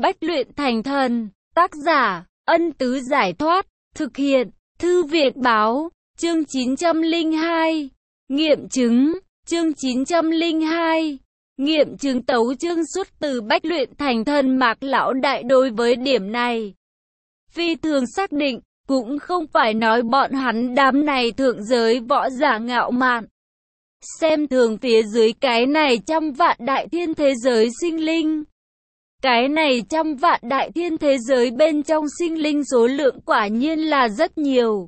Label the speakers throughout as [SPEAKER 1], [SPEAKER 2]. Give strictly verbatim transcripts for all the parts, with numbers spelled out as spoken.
[SPEAKER 1] Bách luyện thành thần, tác giả, Ân Tứ Giải Thoát, thực hiện, Thư Việt Báo, chương chín trăm lẻ hai, nghiệm chứng, chương chín trăm lẻ hai, nghiệm chứng tấu chương xuất từ Bách luyện thành thần. Mạc Lão Đại đối với điểm này phi thường xác định, cũng không phải nói bọn hắn đám này thượng giới võ giả ngạo mạn, xem thường phía dưới cái này trăm vạn đại thiên thế giới sinh linh. Cái này trăm vạn đại thiên thế giới bên trong sinh linh số lượng quả nhiên là rất nhiều,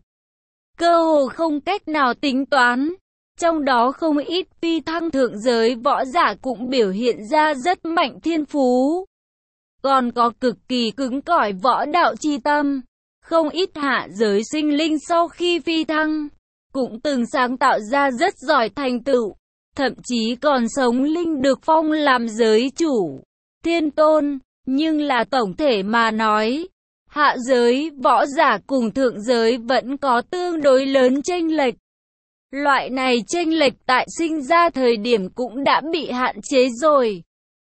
[SPEAKER 1] cơ hồ không cách nào tính toán. Trong đó không ít phi thăng thượng giới võ giả cũng biểu hiện ra rất mạnh thiên phú, còn có cực kỳ cứng cỏi võ đạo chi tâm. Không ít hạ giới sinh linh sau khi phi thăng cũng từng sáng tạo ra rất giỏi thành tựu, thậm chí còn sống linh được phong làm giới chủ, thiên tôn. Nhưng là tổng thể mà nói, hạ giới võ giả cùng thượng giới vẫn có tương đối lớn chênh lệch. Loại này chênh lệch tại sinh ra thời điểm cũng đã bị hạn chế rồi.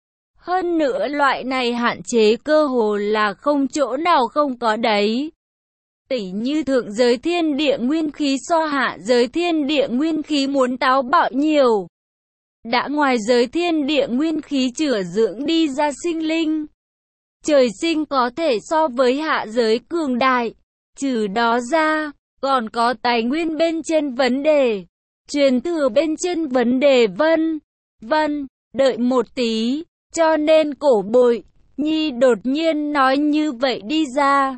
[SPEAKER 1] Hơn nữa loại này hạn chế cơ hồ là không chỗ nào không có đấy. Tỉ như thượng giới thiên địa nguyên khí so hạ giới thiên địa nguyên khí muốn táo bạo nhiều. Đã ngoài giới thiên địa nguyên khí chữa dưỡng đi ra sinh linh, trời sinh có thể so với hạ giới cường đại. Trừ đó ra, còn có tài nguyên bên trên vấn đề, truyền thừa bên trên vấn đề vân vân. Đợi một tí, cho nên Cổ Bội Nhi đột nhiên nói như vậy đi ra.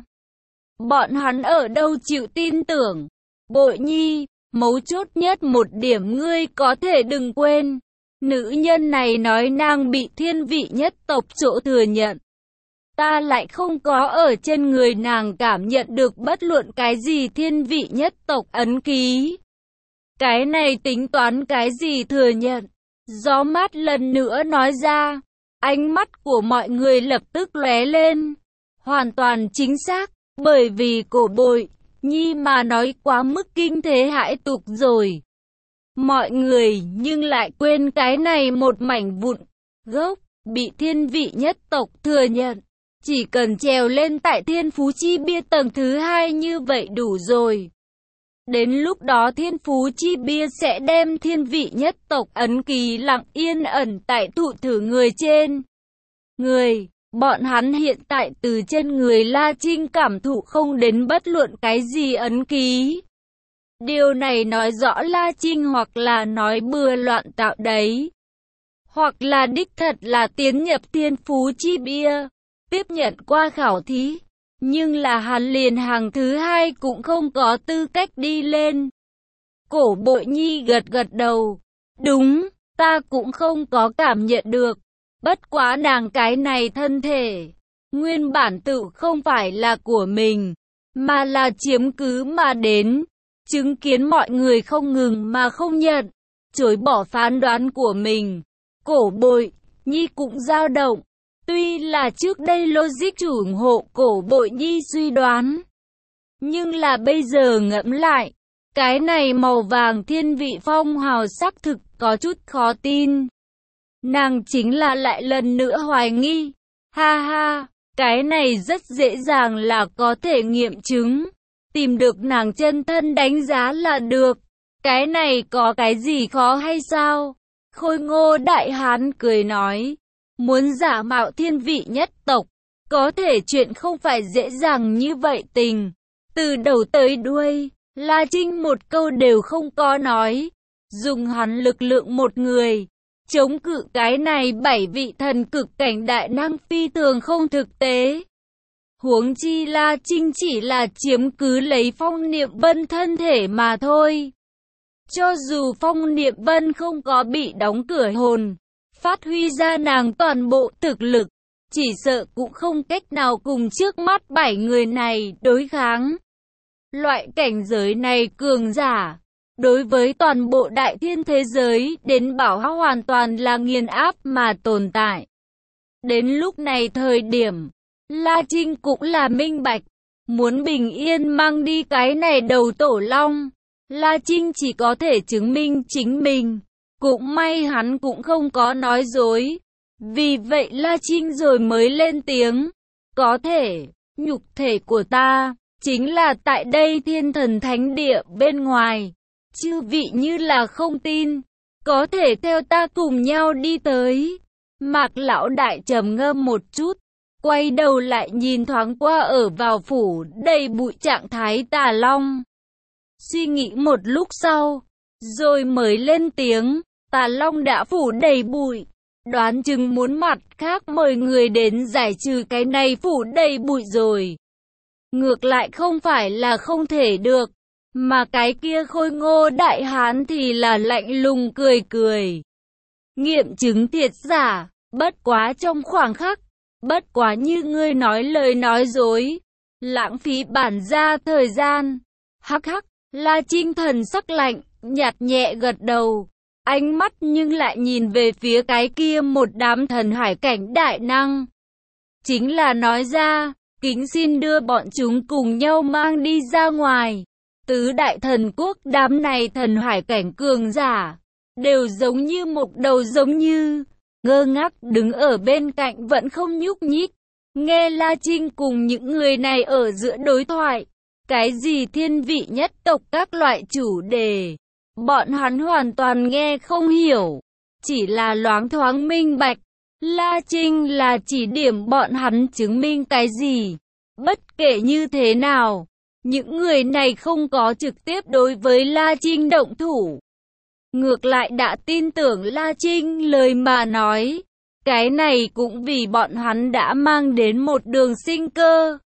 [SPEAKER 1] Bọn hắn ở đâu chịu tin tưởng. Bội Nhi, mấu chốt nhất một điểm ngươi có thể đừng quên. Nữ nhân này nói nàng bị thiên vị nhất tộc chỗ thừa nhận. Ta lại không có ở trên người nàng cảm nhận được bất luận cái gì thiên vị nhất tộc ấn ký. Cái này tính toán cái gì thừa nhận? Gió mát lần nữa nói ra. Ánh mắt của mọi người lập tức lóe lên. Hoàn toàn chính xác, bởi vì Cổ Bội Nhi mà nói quá mức kinh thế hãi tục rồi. Mọi người nhưng lại quên cái này một mảnh vụn gốc, bị thiên vị nhất tộc thừa nhận. Chỉ cần trèo lên tại thiên phú chi bia tầng thứ hai như vậy đủ rồi. Đến lúc đó thiên phú chi bia sẽ đem thiên vị nhất tộc ấn ký lặng yên ẩn tại thụ thử người trên người. Bọn hắn hiện tại từ trên người La Trinh cảm thụ không đến bất luận cái gì ấn ký. Điều này nói rõ La Trinh hoặc là nói bừa loạn tạo đấy, hoặc là đích thật là tiến nhập thiên phú chi bia, tiếp nhận qua khảo thí. Nhưng là hắn liền hàng thứ hai cũng không có tư cách đi lên. Cổ Bội Nhi gật gật đầu. Đúng, ta cũng không có cảm nhận được. Bất quá nàng cái này thân thể, nguyên bản tự không phải là của mình, mà là chiếm cứ mà đến. Chứng kiến mọi người không ngừng mà không nhận, chối bỏ phán đoán của mình. Cổ Bội Nhi cũng dao động. Tuy là trước đây logic chủ ủng hộ Cổ Bội Nhi suy đoán, nhưng là bây giờ ngẫm lại, cái này màu vàng thiên vị phong hào xác thực có chút khó tin. Nàng chính là lại lần nữa hoài nghi. Ha ha, cái này rất dễ dàng là có thể nghiệm chứng. Tìm được nàng chân thân đánh giá là được. Cái này có cái gì khó hay sao? Khôi Ngô Đại Hán cười nói. Muốn giả mạo thiên vị nhất tộc, có thể chuyện không phải dễ dàng như vậy tình. Từ đầu tới đuôi, La Trinh một câu đều không có nói. Dùng hắn lực lượng một người, chống cự cái này bảy vị thần cực cảnh đại năng phi thường không thực tế. Huống chi La Trinh chỉ là chiếm cứ lấy Phong Niệm Vân thân thể mà thôi. Cho dù Phong Niệm Vân không có bị đóng cửa hồn, phát huy ra nàng toàn bộ thực lực, chỉ sợ cũng không cách nào cùng trước mắt bảy người này đối kháng. Loại cảnh giới này cường giả, đối với toàn bộ đại thiên thế giới đến bảo hao hoàn toàn là nghiền áp mà tồn tại. Đến lúc này thời điểm, La Trinh cũng là minh bạch, muốn bình yên mang đi cái này đầu tổ long, La Trinh chỉ có thể chứng minh chính mình. Cũng may hắn cũng không có nói dối. Vì vậy La Trinh rồi mới lên tiếng. Có thể, nhục thể của ta, chính là tại đây thiên thần thánh địa bên ngoài. Chư vị như là không tin, có thể theo ta cùng nhau đi tới. Mạc lão đại trầm ngâm một chút, quay đầu lại nhìn thoáng qua ở vào phủ đầy bụi trạng thái Tà Long. Suy nghĩ một lúc sau, rồi mới lên tiếng, Tà Long đã phủ đầy bụi, đoán chừng muốn mặt khác mời người đến giải trừ cái này phủ đầy bụi rồi. Ngược lại không phải là không thể được, mà cái kia khôi ngô đại hán thì là lạnh lùng cười cười. Nghiệm chứng thiệt giả, bất quá trong khoảng khắc, bất quá như ngươi nói lời nói dối, lãng phí bản gia thời gian. Hắc hắc, La Trinh thần sắc lạnh, nhạt nhẹ gật đầu, ánh mắt nhưng lại nhìn về phía cái kia một đám thần hải cảnh đại năng. Chính là nói ra, kính xin đưa bọn chúng cùng nhau mang đi ra ngoài. Tứ đại thần quốc đám này thần hải cảnh cường giả, đều giống như một đầu giống như, ngơ ngác đứng ở bên cạnh vẫn không nhúc nhích. Nghe La Trinh cùng những người này ở giữa đối thoại, cái gì thiên vị nhất tộc các loại chủ đề, bọn hắn hoàn toàn nghe không hiểu, chỉ là loáng thoáng minh bạch. La Trinh là chỉ điểm bọn hắn chứng minh cái gì. Bất kể như thế nào, những người này không có trực tiếp đối với La Trinh động thủ. Ngược lại đã tin tưởng La Trinh lời mà nói. Cái này cũng vì bọn hắn đã mang đến một đường sinh cơ.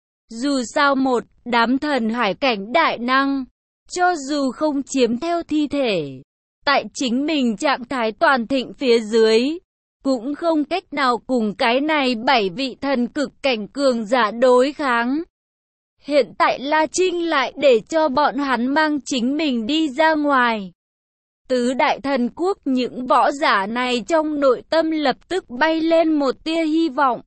[SPEAKER 1] Dù sao một đám thần hải cảnh đại năng, cho dù không chiếm theo thi thể, tại chính mình trạng thái toàn thịnh phía dưới, cũng không cách nào cùng cái này bảy vị thần cực cảnh cường giả đối kháng. Hiện tại La Trinh lại để cho bọn hắn mang chính mình đi ra ngoài. Tứ đại thần quốc những võ giả này trong nội tâm lập tức bay lên một tia hy vọng.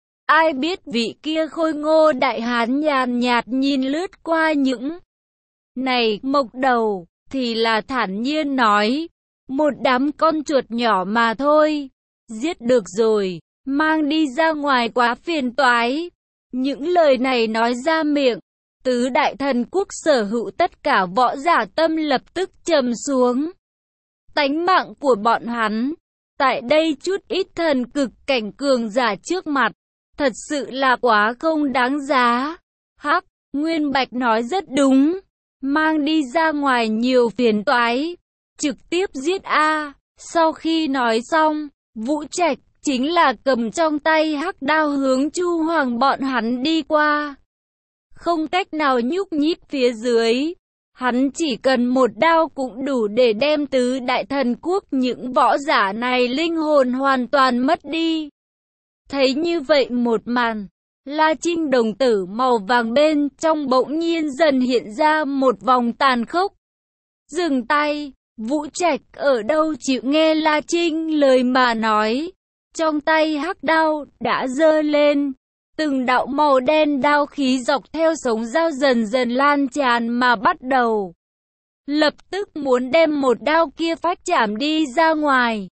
[SPEAKER 1] Ai biết vị kia khôi ngô đại hán nhàn nhạt nhìn lướt qua những này mộc đầu, thì là thản nhiên nói, một đám con chuột nhỏ mà thôi, giết được rồi, mang đi ra ngoài quá phiền toái. Những lời này nói ra miệng, tứ đại thần quốc sở hữu tất cả võ giả tâm lập tức trầm xuống. Tánh mạng của bọn hắn, tại đây chút ít thần cực cảnh cường giả trước mặt, thật sự là quá không đáng giá. Hắc, Nguyên Bạch nói rất đúng, mang đi ra ngoài nhiều phiền toái, trực tiếp giết a. Sau khi nói xong, Vũ Trạch chính là cầm trong tay hắc đao hướng Chu Hoàng bọn hắn đi qua. Không cách nào nhúc nhích phía dưới, hắn chỉ cần một đao cũng đủ để đem tứ đại thần quốc những võ giả này linh hồn hoàn toàn mất đi. Thấy như vậy một màn, La Trinh đồng tử màu vàng bên trong bỗng nhiên dần hiện ra một vòng tàn khốc. Dừng tay, Vũ Trạch ở đâu chịu nghe La Trinh lời mà nói. Trong tay hắc đao đã giơ lên, từng đạo màu đen đao khí dọc theo sống dao dần dần lan tràn mà bắt đầu. Lập tức muốn đem một đao kia phách chạm đi ra ngoài.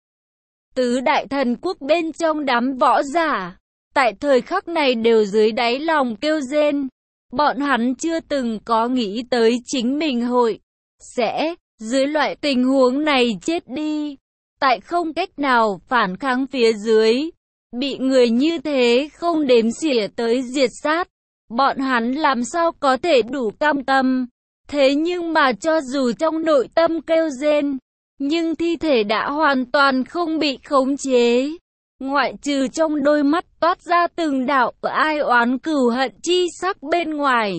[SPEAKER 1] Tứ đại thần quốc bên trong đám võ giả, tại thời khắc này đều dưới đáy lòng kêu rên. Bọn hắn chưa từng có nghĩ tới chính mình hội sẽ, dưới loại tình huống này chết đi. Tại không cách nào phản kháng phía dưới, bị người như thế không đếm xỉa tới diệt sát, bọn hắn làm sao có thể đủ cam tâm. Thế nhưng mà cho dù trong nội tâm kêu rên, nhưng thi thể đã hoàn toàn không bị khống chế. Ngoại trừ trong đôi mắt toát ra từng đạo ai oán cừu hận chi sắc bên ngoài,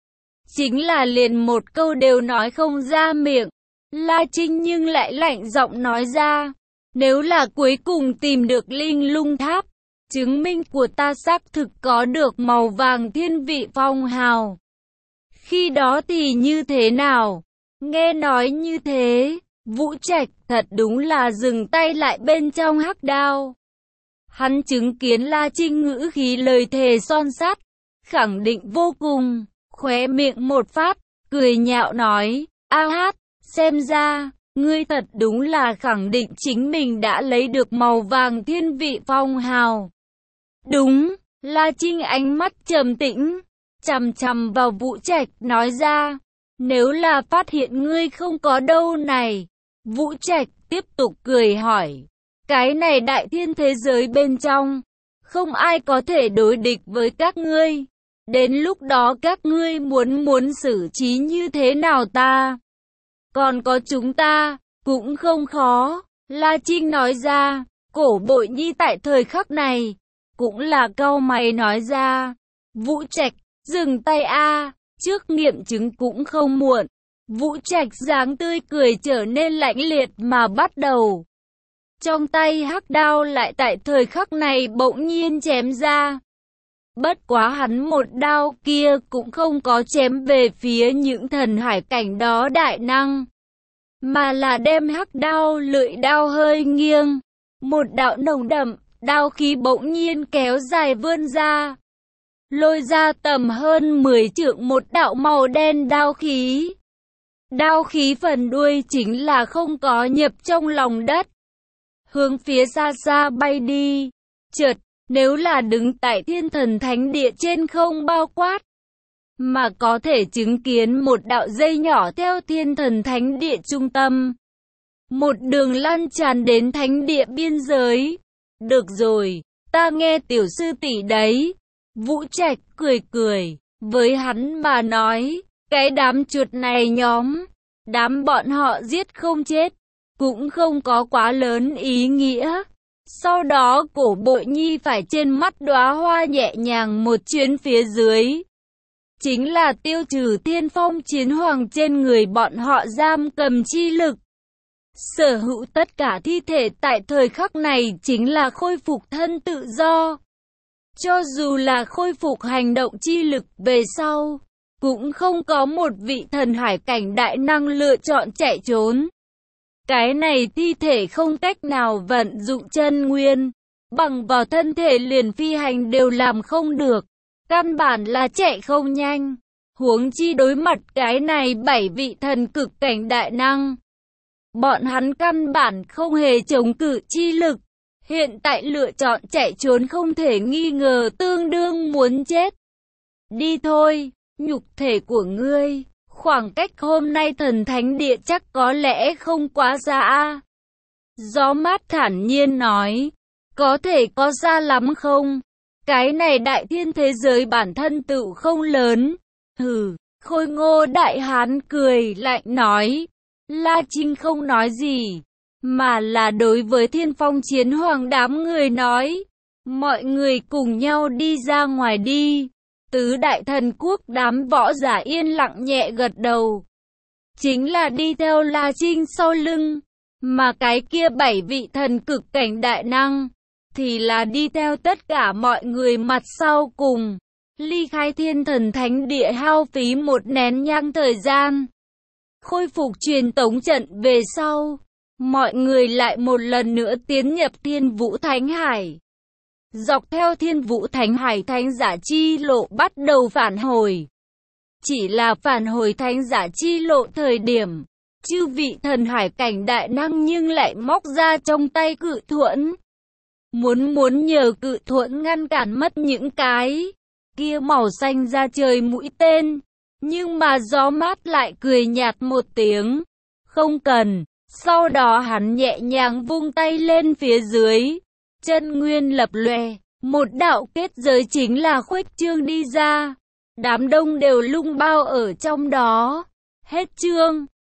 [SPEAKER 1] chính là liền một câu đều nói không ra miệng. La Trinh nhưng lại lạnh giọng nói ra, nếu là cuối cùng tìm được linh lung tháp, chứng minh của ta xác thực có được màu vàng thiên vị phong hào, khi đó thì như thế nào? Nghe nói như thế, Vũ Trạch thật đúng là dừng tay lại bên trong hắc đao. Hắn chứng kiến La Trinh ngữ khí lời thề son sắt, khẳng định vô cùng, khóe miệng một phát, cười nhạo nói, a hát, xem ra, ngươi thật đúng là khẳng định chính mình đã lấy được màu vàng thiên vị phong hào. Đúng, La Trinh ánh mắt trầm tĩnh, chằm chằm vào Vũ Trạch, nói ra, nếu là phát hiện ngươi không có đâu này. Vũ Trạch tiếp tục cười hỏi, cái này đại thiên thế giới bên trong, không ai có thể đối địch với các ngươi. Đến lúc đó các ngươi muốn muốn xử trí như thế nào ta? Còn có chúng ta, cũng không khó. La Trinh nói ra, Cổ Bội Nhi tại thời khắc này, cũng là cau mày nói ra, Vũ Trạch, dừng tay a, trước nghiệm chứng cũng không muộn. Vũ Trạch dáng tươi cười trở nên lạnh liệt mà bắt đầu. Trong tay hắc đao lại tại thời khắc này bỗng nhiên chém ra. Bất quá hắn một đao kia cũng không có chém về phía những thần hải cảnh đó đại năng, mà là đem hắc đao lưỡi đao hơi nghiêng. Một đạo nồng đậm, đao khí bỗng nhiên kéo dài vươn ra, lôi ra tầm hơn mười trượng một đạo màu đen đao khí. Đao khí phần đuôi chính là không có nhập trong lòng đất, hướng phía xa xa bay đi. Chợt, nếu là đứng tại Thiên Thần Thánh Địa trên không bao quát, mà có thể chứng kiến một đạo dây nhỏ theo Thiên Thần Thánh Địa trung tâm, một đường lan tràn đến Thánh Địa biên giới. Được rồi, ta nghe tiểu sư tỷ đấy. Vũ Trạch cười cười, với hắn mà nói, cái đám chuột này nhóm, đám bọn họ giết không chết, cũng không có quá lớn ý nghĩa. Sau đó Cổ Bội Nhi phải trên mắt đóa hoa nhẹ nhàng một chuyến phía dưới, chính là tiêu trừ Thiên Phong Chiến Hoàng trên người bọn họ giam cầm chi lực. Sở hữu tất cả thi thể tại thời khắc này chính là khôi phục thân tự do. Cho dù là khôi phục hành động chi lực về sau, cũng không có một vị thần hải cảnh đại năng lựa chọn chạy trốn. Cái này thi thể không cách nào vận dụng chân nguyên, bằng vào thân thể liền phi hành đều làm không được, căn bản là chạy không nhanh. Huống chi đối mặt cái này bảy vị thần cực cảnh đại năng, bọn hắn căn bản không hề chống cự chi lực. Hiện tại lựa chọn chạy trốn không thể nghi ngờ tương đương muốn chết. Đi thôi, nhục thể của ngươi, khoảng cách hôm nay Thần Thánh Địa chắc có lẽ không quá xa. Gió mát thản nhiên nói, có thể có xa lắm không? Cái này đại thiên thế giới bản thân tự không lớn. Hừ, Khôi Ngô đại hán cười lạnh nói. La Trinh không nói gì, mà là đối với Thiên Phong Chiến Hoàng đám người nói, mọi người cùng nhau đi ra ngoài đi. Tứ đại thần quốc đám võ giả yên lặng nhẹ gật đầu, chính là đi theo La Trinh sau lưng, mà cái kia bảy vị thần cực cảnh đại năng, thì là đi theo tất cả mọi người mặt sau cùng. Ly khai Thiên Thần Thánh Địa hao phí một nén nhang thời gian, khôi phục truyền tống trận về sau, mọi người lại một lần nữa tiến nhập Thiên Vũ Thánh Hải. Dọc theo Thiên Vũ Thánh Hải thánh giả chi lộ bắt đầu phản hồi. Chỉ là phản hồi thánh giả chi lộ thời điểm, chư vị thần hải cảnh đại năng nhưng lại móc ra trong tay cự thuẫn. Muốn muốn nhờ cự thuẫn ngăn cản mất những cái kia màu xanh ra trời mũi tên. Nhưng mà gió mát lại cười nhạt một tiếng, không cần. Sau đó hắn nhẹ nhàng vung tay lên phía dưới, chân nguyên lập lòe, một đạo kết giới chính là khuếch trương đi ra. Đám đông đều lung bao ở trong đó. Hết chương.